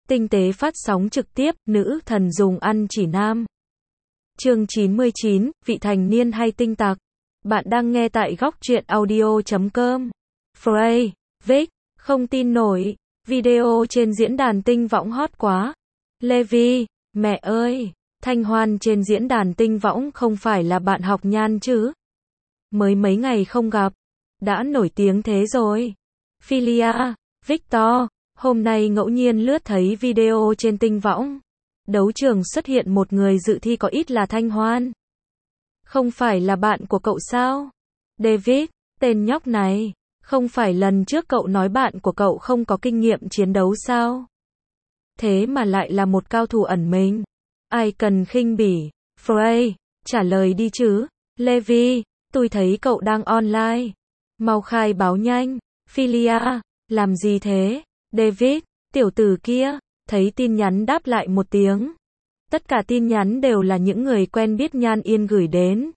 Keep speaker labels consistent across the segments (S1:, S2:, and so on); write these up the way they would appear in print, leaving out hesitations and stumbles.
S1: Tinh tế phát sóng trực tiếp, nữ thần dùng ăn chỉ nam. Chương 99, vị thành niên hay tinh tặc. Bạn đang nghe tại góc truyện audio.com. Frey, Vic, không tin nổi. Video trên diễn đàn tinh võng hot quá. Levi, mẹ ơi, Thanh Hoan trên diễn đàn tinh võng không phải là bạn học Nhan chứ? Mới mấy ngày không gặp, đã nổi tiếng thế rồi. Philia, Victor, hôm nay ngẫu nhiên lướt thấy video trên tinh võng. Đấu trường xuất hiện một người dự thi có ít là Thanh Hoan. Không phải là bạn của cậu sao? David, tên nhóc này, không phải lần trước cậu nói bạn của cậu không có kinh nghiệm chiến đấu sao? Thế mà lại là một cao thủ ẩn mình. Ai cần khinh bỉ? Frey, trả lời đi chứ. Levi, tôi thấy cậu đang online. Mau khai báo nhanh. Philia, làm gì thế? David, tiểu tử kia, thấy tin nhắn đáp lại một tiếng. Tất cả tin nhắn đều là những người quen biết Nhan Yên gửi đến.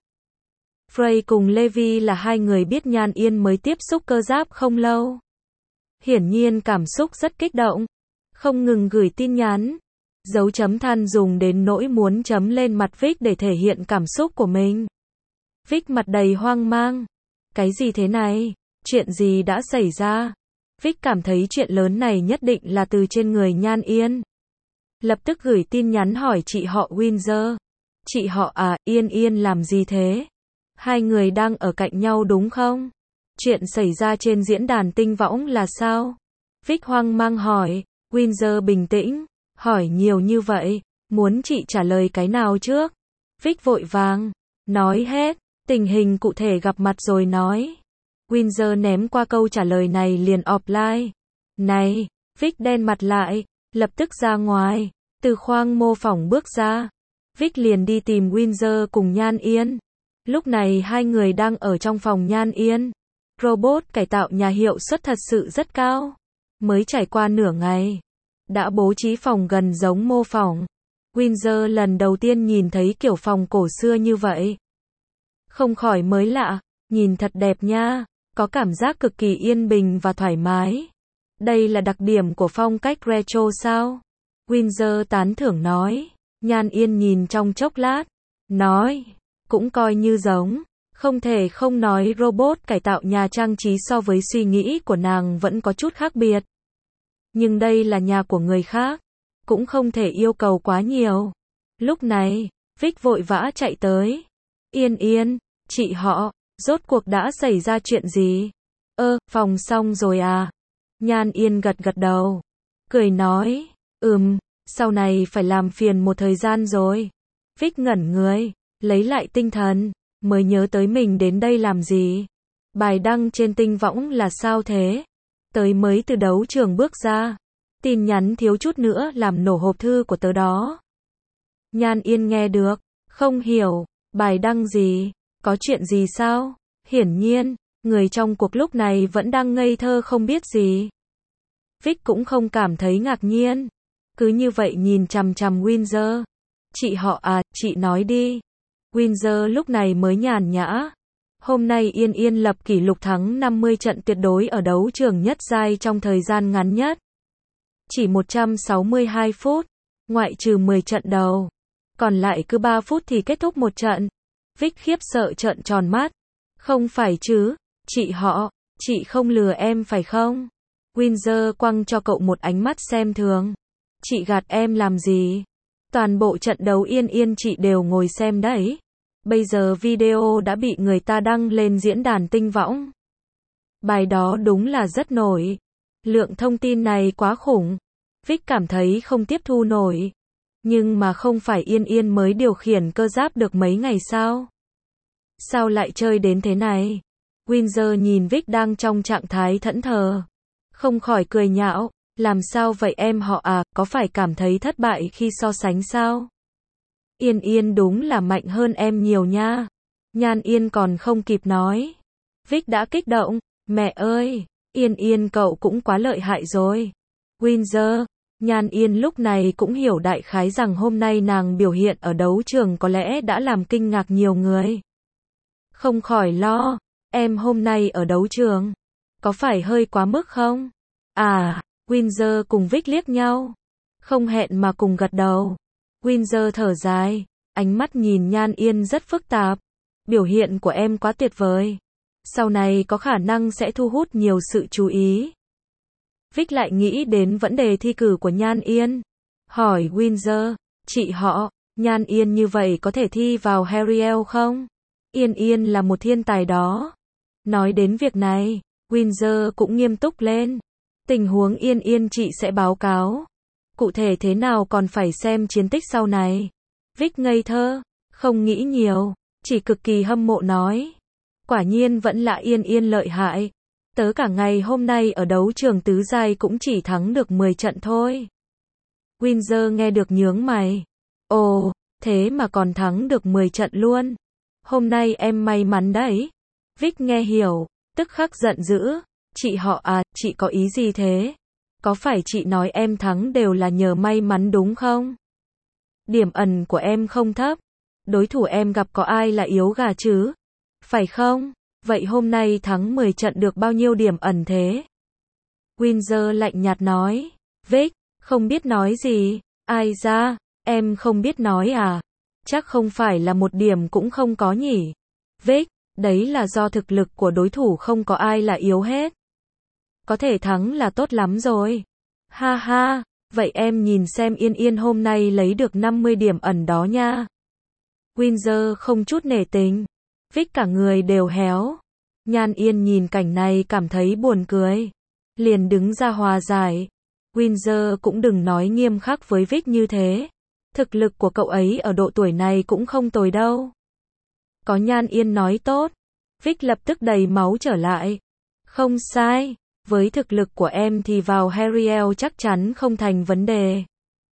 S1: Frey cùng Levi là hai người biết Nhan Yên mới tiếp xúc cơ giáp không lâu. Hiển nhiên cảm xúc rất kích động, không ngừng gửi tin nhắn. Dấu chấm than dùng đến nỗi muốn chấm lên mặt Vic để thể hiện cảm xúc của mình. Vic mặt đầy hoang mang. Cái gì thế này? Chuyện gì đã xảy ra? Vic cảm thấy chuyện lớn này nhất định là từ trên người Nhan Yên. Lập tức gửi tin nhắn hỏi chị họ Windsor. Chị họ à, Yên Yên làm gì thế? Hai người đang ở cạnh nhau đúng không? Chuyện xảy ra trên diễn đàn tinh võng là sao? Vic hoang mang hỏi. Windsor bình tĩnh. Hỏi nhiều như vậy, muốn chị trả lời cái nào trước? Vic vội vàng. Nói hết, tình hình cụ thể gặp mặt rồi nói. Windsor ném qua câu trả lời này liền offline. Này, Vic đen mặt lại, lập tức ra ngoài, từ khoang mô phỏng bước ra. Vic liền đi tìm Windsor cùng Nhan Yên. Lúc này hai người đang ở trong phòng Nhan Yên. Robot cải tạo nhà hiệu suất thật sự rất cao. Mới trải qua nửa ngày, đã bố trí phòng gần giống mô phỏng. Windsor lần đầu tiên nhìn thấy kiểu phòng cổ xưa như vậy. Không khỏi mới lạ, nhìn thật đẹp nha, có cảm giác cực kỳ yên bình và thoải mái. Đây là đặc điểm của phong cách retro sao? Windsor tán thưởng nói. Nhan Yên nhìn trong chốc lát, nói, cũng coi như giống. Không thể không nói robot cải tạo nhà trang trí so với suy nghĩ của nàng vẫn có chút khác biệt. Nhưng đây là nhà của người khác, cũng không thể yêu cầu quá nhiều. Lúc này, Vic vội vã chạy tới. Yên Yên, chị họ, rốt cuộc đã xảy ra chuyện gì? Phòng xong rồi à? Nhan Yên gật gật đầu, cười nói, sau này phải làm phiền một thời gian rồi. Vic ngẩn người, lấy lại tinh thần, mới nhớ tới mình đến đây làm gì. Bài đăng trên tinh võng là sao thế? Tới mới từ đấu trường bước ra. Tin nhắn thiếu chút nữa làm nổ hộp thư của tớ đó. Nhan Yên nghe được, không hiểu, bài đăng gì, có chuyện gì sao? Hiển nhiên, người trong cuộc lúc này vẫn đang ngây thơ không biết gì. Vic cũng không cảm thấy ngạc nhiên, cứ như vậy nhìn chằm chằm Windsor. Chị họ à, chị nói đi. Windsor lúc này mới nhàn nhã. Hôm nay Yên Yên lập kỷ lục thắng 50 trận tuyệt đối ở đấu trường nhất giai trong thời gian ngắn nhất. Chỉ 162 phút, ngoại trừ 10 trận đầu. Còn lại cứ 3 phút thì kết thúc một trận. Vic khiếp sợ trợn tròn mắt. Không phải chứ, chị họ, chị không lừa em phải không? Windsor quăng cho cậu một ánh mắt xem thường. Chị gạt em làm gì? Toàn bộ trận đấu Yên Yên chị đều ngồi xem đấy. Bây giờ video đã bị người ta đăng lên diễn đàn tinh võng. Bài đó đúng là rất nổi. Lượng thông tin này quá khủng. Vic cảm thấy không tiếp thu nổi. Nhưng mà không phải Yên Yên mới điều khiển cơ giáp được mấy ngày sao? Sao lại chơi đến thế này? Windsor nhìn Vic đang trong trạng thái thẫn thờ. Không khỏi cười nhạo. Làm sao vậy em họ à, có phải cảm thấy thất bại khi so sánh sao? Yên Yên đúng là mạnh hơn em nhiều nha. Nhan Yên còn không kịp nói. Vic đã kích động. Mẹ ơi, Yên Yên cậu cũng quá lợi hại rồi. Windsor, Nhan Yên lúc này cũng hiểu đại khái rằng hôm nay nàng biểu hiện ở đấu trường có lẽ đã làm kinh ngạc nhiều người. Không khỏi lo, em hôm nay ở đấu trường, có phải hơi quá mức không? À, Windsor cùng Vic liếc nhau. không hẹn mà cùng gật đầu. Windsor thở dài, ánh mắt nhìn Nhan Yên rất phức tạp. Biểu hiện của em quá tuyệt vời. Sau này có khả năng sẽ thu hút nhiều sự chú ý. Vic lại nghĩ đến vấn đề thi cử của Nhan Yên. Hỏi Windsor, chị họ, Nhan Yên như vậy có thể thi vào Harriel không? Yên Yên là một thiên tài đó. Nói đến việc này, Windsor cũng nghiêm túc lên. Tình huống Yên Yên chị sẽ báo cáo. Cụ thể thế nào còn phải xem chiến tích sau này. Vic ngây thơ, không nghĩ nhiều, chỉ cực kỳ hâm mộ nói. Quả nhiên vẫn là Yên Yên lợi hại. Tớ cả ngày hôm nay ở đấu trường tứ giai cũng chỉ thắng được 10 trận thôi. Windsor nghe được nhướng mày. Ồ, thế mà còn thắng được 10 trận luôn. Hôm nay em may mắn đấy. Vic nghe hiểu, tức khắc giận dữ. Chị họ à, chị có ý gì thế? Có phải chị nói em thắng đều là nhờ may mắn đúng không? Điểm ẩn của em không thấp. Đối thủ em gặp có ai là yếu gà chứ? Phải không? Vậy hôm nay thắng 10 trận được bao nhiêu điểm ẩn thế? Windsor lạnh nhạt nói. Vic, không biết nói gì. Ai ra, em không biết nói à? Chắc không phải là một điểm cũng không có nhỉ? Vic, đấy là do thực lực của đối thủ không có ai là yếu hết. Có thể thắng là tốt lắm rồi. Ha ha, vậy em nhìn xem Yên Yên hôm nay lấy được 50 điểm ẩn đó nha. Windsor không chút nể tình. Vic cả người đều héo. Nhan Yên nhìn cảnh này cảm thấy buồn cười. Liền đứng ra hòa giải. Windsor cũng đừng nói nghiêm khắc với Vic như thế. Thực lực của cậu ấy ở độ tuổi này cũng không tồi đâu. Có Nhan Yên nói tốt. Vic lập tức đầy máu trở lại. Không sai. Với thực lực của em thì vào Harriel chắc chắn không thành vấn đề.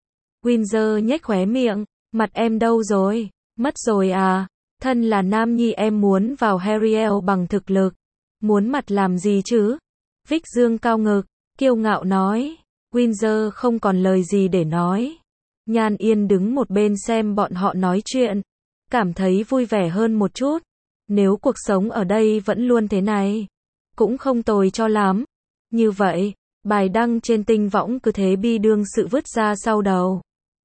S1: Windsor nhếch khóe miệng. Mặt em đâu rồi? Mất rồi à? Thân là nam nhi em muốn vào Harriel bằng thực lực. Muốn mặt làm gì chứ? Vic dương cao ngực, kiêu ngạo nói. Windsor không còn lời gì để nói. Nhan Yên đứng một bên xem bọn họ nói chuyện. Cảm thấy vui vẻ hơn một chút. Nếu cuộc sống ở đây vẫn luôn thế này, cũng không tồi cho lắm. Như vậy, bài đăng trên tinh võng cứ thế bi đương sự vứt ra sau đầu.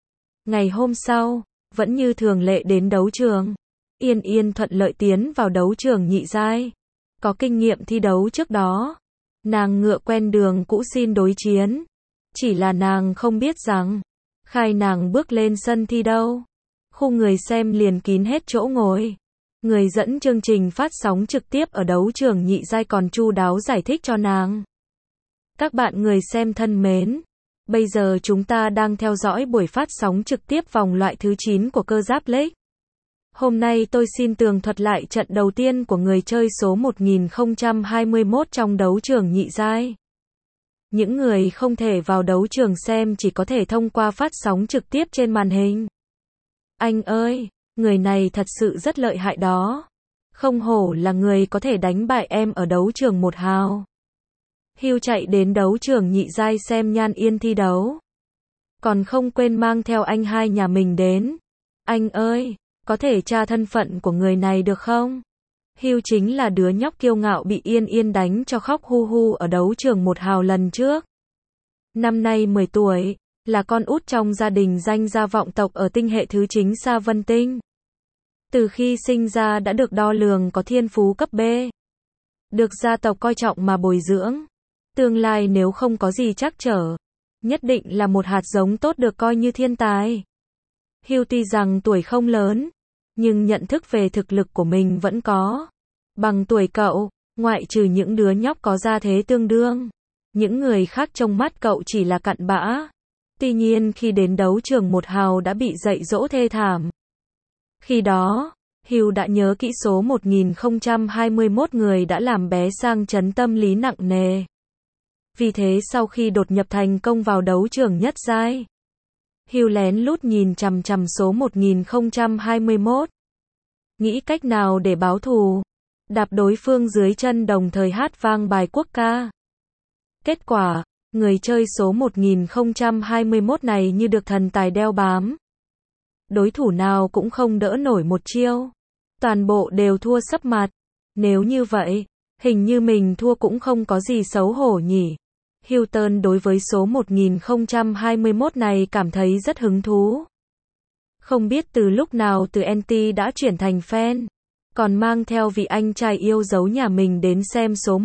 S1: Ngày hôm sau, vẫn như thường lệ đến đấu trường. Yên Yên thuận lợi tiến vào đấu trường nhị giai. Có kinh nghiệm thi đấu trước đó. Nàng ngựa quen đường cũ xin đối chiến. Chỉ là nàng không biết rằng, khai nàng bước lên sân thi đấu, khu người xem liền kín hết chỗ ngồi. Người dẫn chương trình phát sóng trực tiếp ở đấu trường nhị giai còn chu đáo giải thích cho nàng. Các bạn người xem thân mến, bây giờ chúng ta đang theo dõi buổi phát sóng trực tiếp vòng loại thứ 9 của cơ giáp League. Hôm nay tôi xin tường thuật lại trận đầu tiên của người chơi số 1021 trong đấu trường nhị giai. Những người không thể vào đấu trường xem chỉ có thể thông qua phát sóng trực tiếp trên màn hình. Anh ơi, người này thật sự rất lợi hại đó. Không hổ là người có thể đánh bại em ở đấu trường 1 hào. Hugh chạy đến đấu trường nhị giai xem Nhan Yên thi đấu. Còn không quên mang theo anh hai nhà mình đến. Anh ơi, có thể tra thân phận của người này được không? Hugh chính là đứa nhóc kiêu ngạo bị Yên Yên đánh cho khóc hu hu ở đấu trường 1 hào lần trước. Năm nay 10 tuổi, là con út trong gia đình danh gia vọng tộc ở tinh hệ thứ chính Sa Vân Tinh. Từ khi sinh ra đã được đo lường có thiên phú cấp B. Được gia tộc coi trọng mà bồi dưỡng. Tương lai nếu không có gì trắc trở, nhất định là một hạt giống tốt được coi như thiên tài. Hugh tuy rằng tuổi không lớn, nhưng nhận thức về thực lực của mình vẫn có. Bằng tuổi cậu, ngoại trừ những đứa nhóc có gia thế tương đương, những người khác trong mắt cậu chỉ là cặn bã. Tuy nhiên khi đến đấu trường 1 hào đã bị dạy dỗ thê thảm. Khi đó, Hugh đã nhớ kỹ số 1021 người đã làm bé sang chấn tâm lý nặng nề. Vì thế sau khi đột nhập thành công vào đấu trường nhất giai, Hugh lén lút nhìn chằm chằm số 1021. Nghĩ cách nào để báo thù, đạp đối phương dưới chân đồng thời hát vang bài quốc ca. Kết quả, người chơi số 1021 này như được thần tài đeo bám. Đối thủ nào cũng không đỡ nổi một chiêu. Toàn bộ đều thua sấp mặt. Nếu như vậy, hình như mình thua cũng không có gì xấu hổ nhỉ. Hilton đối với số 1021 này cảm thấy rất hứng thú. Không biết từ lúc nào từ anti đã chuyển thành fan, còn mang theo vị anh trai yêu dấu nhà mình đến xem số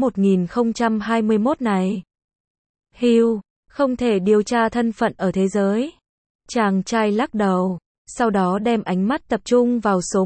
S1: 1021 này. Hill, không thể điều tra thân phận ở thế giới. Chàng trai lắc đầu, sau đó đem ánh mắt tập trung vào số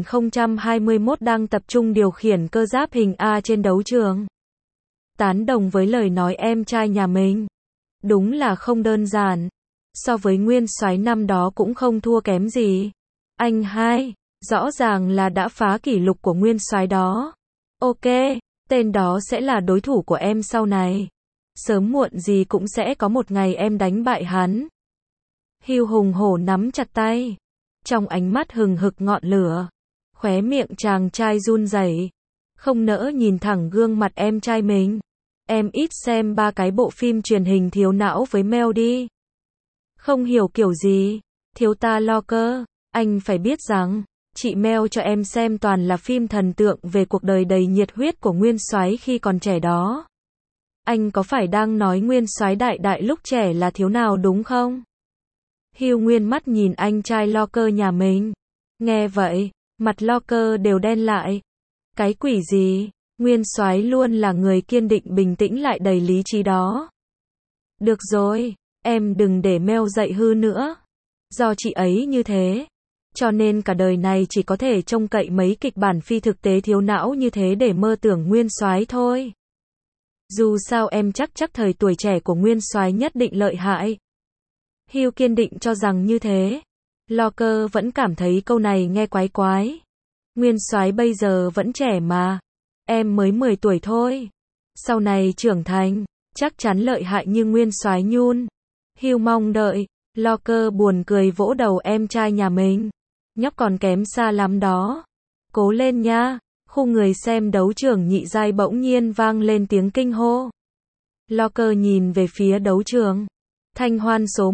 S1: 1021 đang tập trung điều khiển cơ giáp hình A trên đấu trường. Tán đồng với lời nói em trai nhà mình. Đúng là không đơn giản. So với nguyên soái năm đó cũng không thua kém gì. Anh hai, rõ ràng là đã phá kỷ lục của nguyên soái đó. Ok, tên đó sẽ là đối thủ của em sau này. Sớm muộn gì cũng sẽ có một ngày em đánh bại hắn. Hill hùng hổ nắm chặt tay. Trong ánh mắt hừng hực ngọn lửa. Khóe miệng chàng trai run rẩy, không nỡ nhìn thẳng gương mặt em trai mình. Em ít xem 3 cái bộ phim truyền hình thiếu não với Mel đi. Không hiểu kiểu gì, thiếu ta lo cơ. Anh phải biết rằng, chị Mel cho em xem toàn là phim thần tượng về cuộc đời đầy nhiệt huyết của nguyên soái khi còn trẻ đó. Anh có phải đang nói nguyên soái đại đại lúc trẻ là thiếu nào đúng không? Hill nguyên mắt nhìn anh trai lo cơ nhà mình. Nghe vậy, mặt lo cơ đều đen lại. Cái quỷ gì? Nguyên soái luôn là người kiên định bình tĩnh lại đầy lý trí đó. Được rồi, em đừng để Mel dạy hư nữa. Do chị ấy như thế, cho nên cả đời này chỉ có thể trông cậy mấy kịch bản phi thực tế thiếu não như thế để mơ tưởng nguyên soái thôi. Dù sao em chắc thời tuổi trẻ của nguyên soái nhất định lợi hại. Hill kiên định cho rằng như thế. Lo cơ vẫn cảm thấy câu này nghe quái quái. Nguyên soái bây giờ vẫn trẻ mà. Em mới 10 tuổi thôi. Sau này trưởng thành, chắc chắn lợi hại như nguyên soái Nhun. Hill mong đợi. Lo cơ buồn cười vỗ đầu em trai nhà mình. Nhóc còn kém xa lắm đó. Cố lên nha. Khu người xem đấu trường nhị giai bỗng nhiên vang lên tiếng kinh hô. Lo cơ nhìn về phía đấu trường. Thanh Hoan số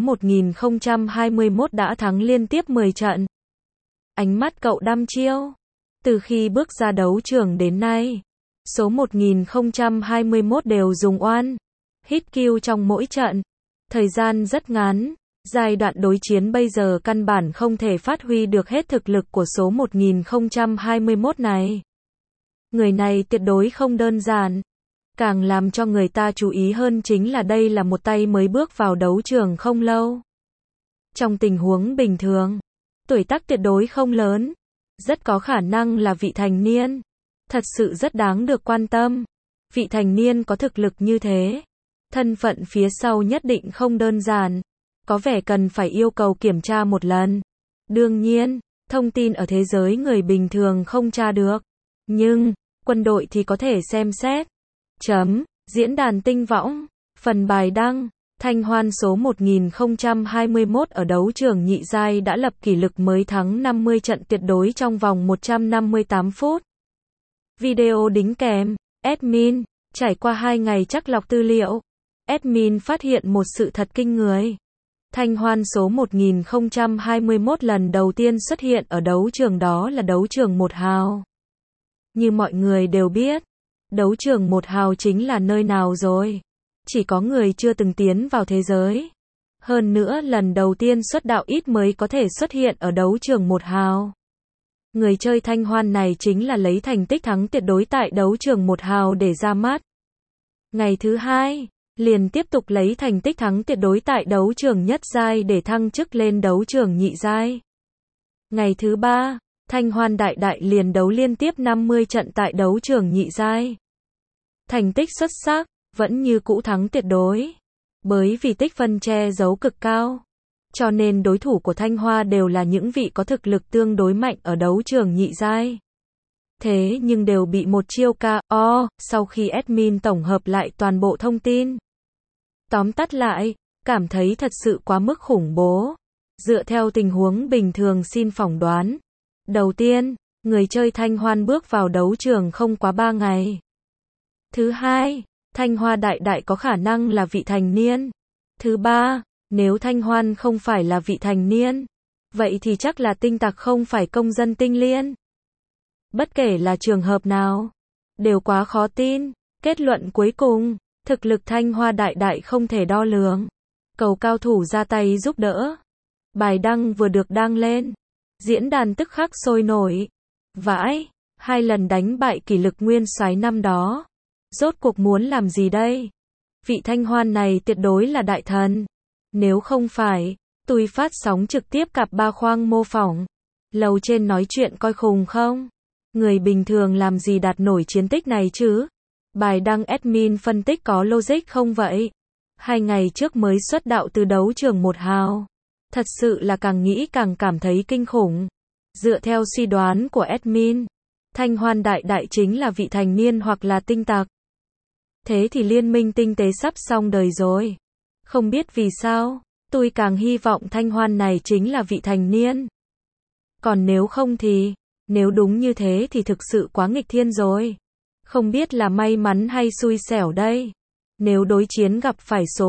S1: 1021 đã thắng liên tiếp 10 trận. Ánh mắt cậu đăm chiêu. Từ khi bước ra đấu trường đến nay, số 1021 đều dùng oan hit kill trong mỗi trận. Thời gian rất ngắn, giai đoạn đối chiến bây giờ căn bản không thể phát huy được hết thực lực của số 1021 này. Người này tuyệt đối không đơn giản. Càng làm cho người ta chú ý hơn chính là đây là một tay mới bước vào đấu trường không lâu. Trong tình huống bình thường, tuổi tác tuyệt đối không lớn, rất có khả năng là vị thành niên. Thật sự rất đáng được quan tâm. Vị thành niên có thực lực như thế, thân phận phía sau nhất định không đơn giản, có vẻ cần phải yêu cầu kiểm tra một lần. Đương nhiên, thông tin ở thế giới người bình thường không tra được, nhưng quân đội thì có thể xem xét. Diễn đàn tinh võng, phần bài đăng, Thanh Hoan số 1021 ở đấu trường nhị giai đã lập kỷ lục mới thắng 50 trận tuyệt đối trong vòng 158 phút. Video đính kèm, admin, trải qua 2 ngày chắt lọc tư liệu, admin phát hiện một sự thật kinh người. Thanh Hoan số 1021 lần đầu tiên xuất hiện ở đấu trường đó là đấu trường 1 hào. Như mọi người đều biết, đấu trường 1 hào chính là nơi nào rồi? Chỉ có người chưa từng tiến vào thế giới. Hơn nữa lần đầu tiên xuất đạo ít mới có thể xuất hiện ở đấu trường 1 hào. Người chơi Thanh Hoan này chính là lấy thành tích thắng tuyệt đối tại đấu trường 1 hào để ra mắt. Ngày thứ 2, liền tiếp tục lấy thành tích thắng tuyệt đối tại đấu trường nhất giai để thăng chức lên đấu trường nhị giai. Ngày thứ 3, Thanh Hoan đại đại liền đấu liên tiếp 50 trận tại đấu trường nhị giai. Thành tích xuất sắc, vẫn như cũ thắng tuyệt đối. Bởi vì tích phân che giấu cực cao, cho nên đối thủ của Thanh Hoa đều là những vị có thực lực tương đối mạnh ở đấu trường nhị giai. Thế nhưng đều bị một chiêu KO, sau khi admin tổng hợp lại toàn bộ thông tin. Tóm tắt lại, cảm thấy thật sự quá mức khủng bố. Dựa theo tình huống bình thường xin phỏng đoán. Đầu tiên, người chơi Thanh Hoan bước vào đấu trường không quá 3 ngày. Thứ hai, Thanh Hoa đại đại có khả năng là vị thành niên. Thứ ba, nếu Thanh Hoan không phải là vị thành niên, vậy thì chắc là tinh tặc không phải công dân tinh liên. Bất kể là trường hợp nào, đều quá khó tin. Kết luận cuối cùng, Thực lực Thanh Hoa đại đại không thể đo lường. Cầu cao thủ ra tay giúp đỡ. Bài đăng vừa được đăng lên. Diễn đàn tức khắc sôi nổi. Vãi, 2 lần đánh bại kỷ lực nguyên soái năm đó. Rốt cuộc muốn làm gì đây? Vị Thanh Hoan này tuyệt đối là đại thần. Nếu không phải, tôi phát sóng trực tiếp cặp ba khoang mô phỏng. Lầu trên nói chuyện coi khùng không? Người bình thường làm gì đạt nổi chiến tích này chứ? Bài đăng admin phân tích có logic không vậy? 2 ngày trước mới xuất đạo từ đấu trường 1 hào. Thật sự là càng nghĩ càng cảm thấy kinh khủng. Dựa theo suy đoán của admin, Thanh Hoan đại đại chính là vị thành niên hoặc là tinh tặc. Thế thì liên minh tinh tế sắp xong đời rồi. Không biết vì sao, tôi càng hy vọng Thanh Hoan này chính là vị thành niên. Còn nếu không thì, nếu đúng như thế thì thực sự quá nghịch thiên rồi. Không biết là may mắn hay xui xẻo đây. Nếu đối chiến gặp phải số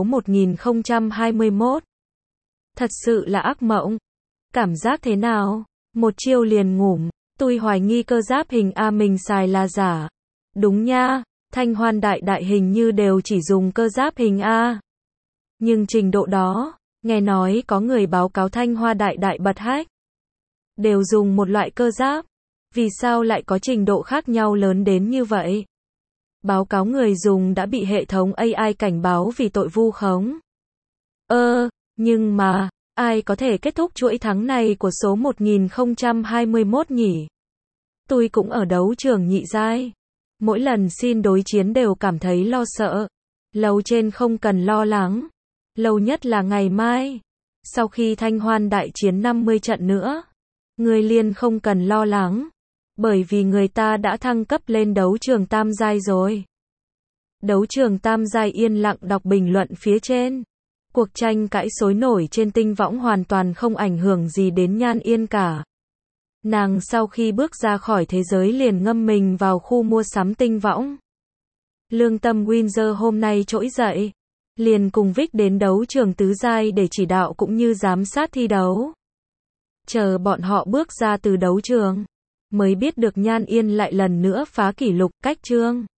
S1: 1021. Thật sự là ác mộng. Cảm giác thế nào? Một chiêu liền ngủm. Tôi hoài nghi cơ giáp hình A mình xài là giả. Đúng nha, Thanh Hoan đại đại hình như đều chỉ dùng cơ giáp hình A. Nhưng trình độ đó, nghe nói có người báo cáo Thanh Hoa đại đại bật hack. Đều dùng một loại cơ giáp. Vì sao lại có trình độ khác nhau lớn đến như vậy? Báo cáo người dùng đã bị hệ thống AI cảnh báo vì tội vu khống. Nhưng mà, ai có thể kết thúc chuỗi thắng này của số 1021 nhỉ? Tôi cũng ở đấu trường nhị giai. Mỗi lần xin đối chiến đều cảm thấy lo sợ. Lầu trên không cần lo lắng. Lâu nhất là ngày mai. Sau khi Thanh Hoan đại chiến 50 trận nữa, người liền không cần lo lắng. Bởi vì người ta đã thăng cấp lên đấu trường tam giai rồi. Đấu trường tam giai yên lặng đọc bình luận phía trên. Cuộc tranh cãi sôi nổi trên tinh võng hoàn toàn không ảnh hưởng gì đến Nhan Yên cả. Nàng sau khi bước ra khỏi thế giới liền ngâm mình vào khu mua sắm tinh võng. Lương tâm Windsor hôm nay trỗi dậy. Liền cùng Vic đến đấu trường tứ giai để chỉ đạo cũng như giám sát thi đấu. Chờ bọn họ bước ra từ đấu trường, mới biết được Nhan Yên lại lần nữa phá kỷ lục cách chương.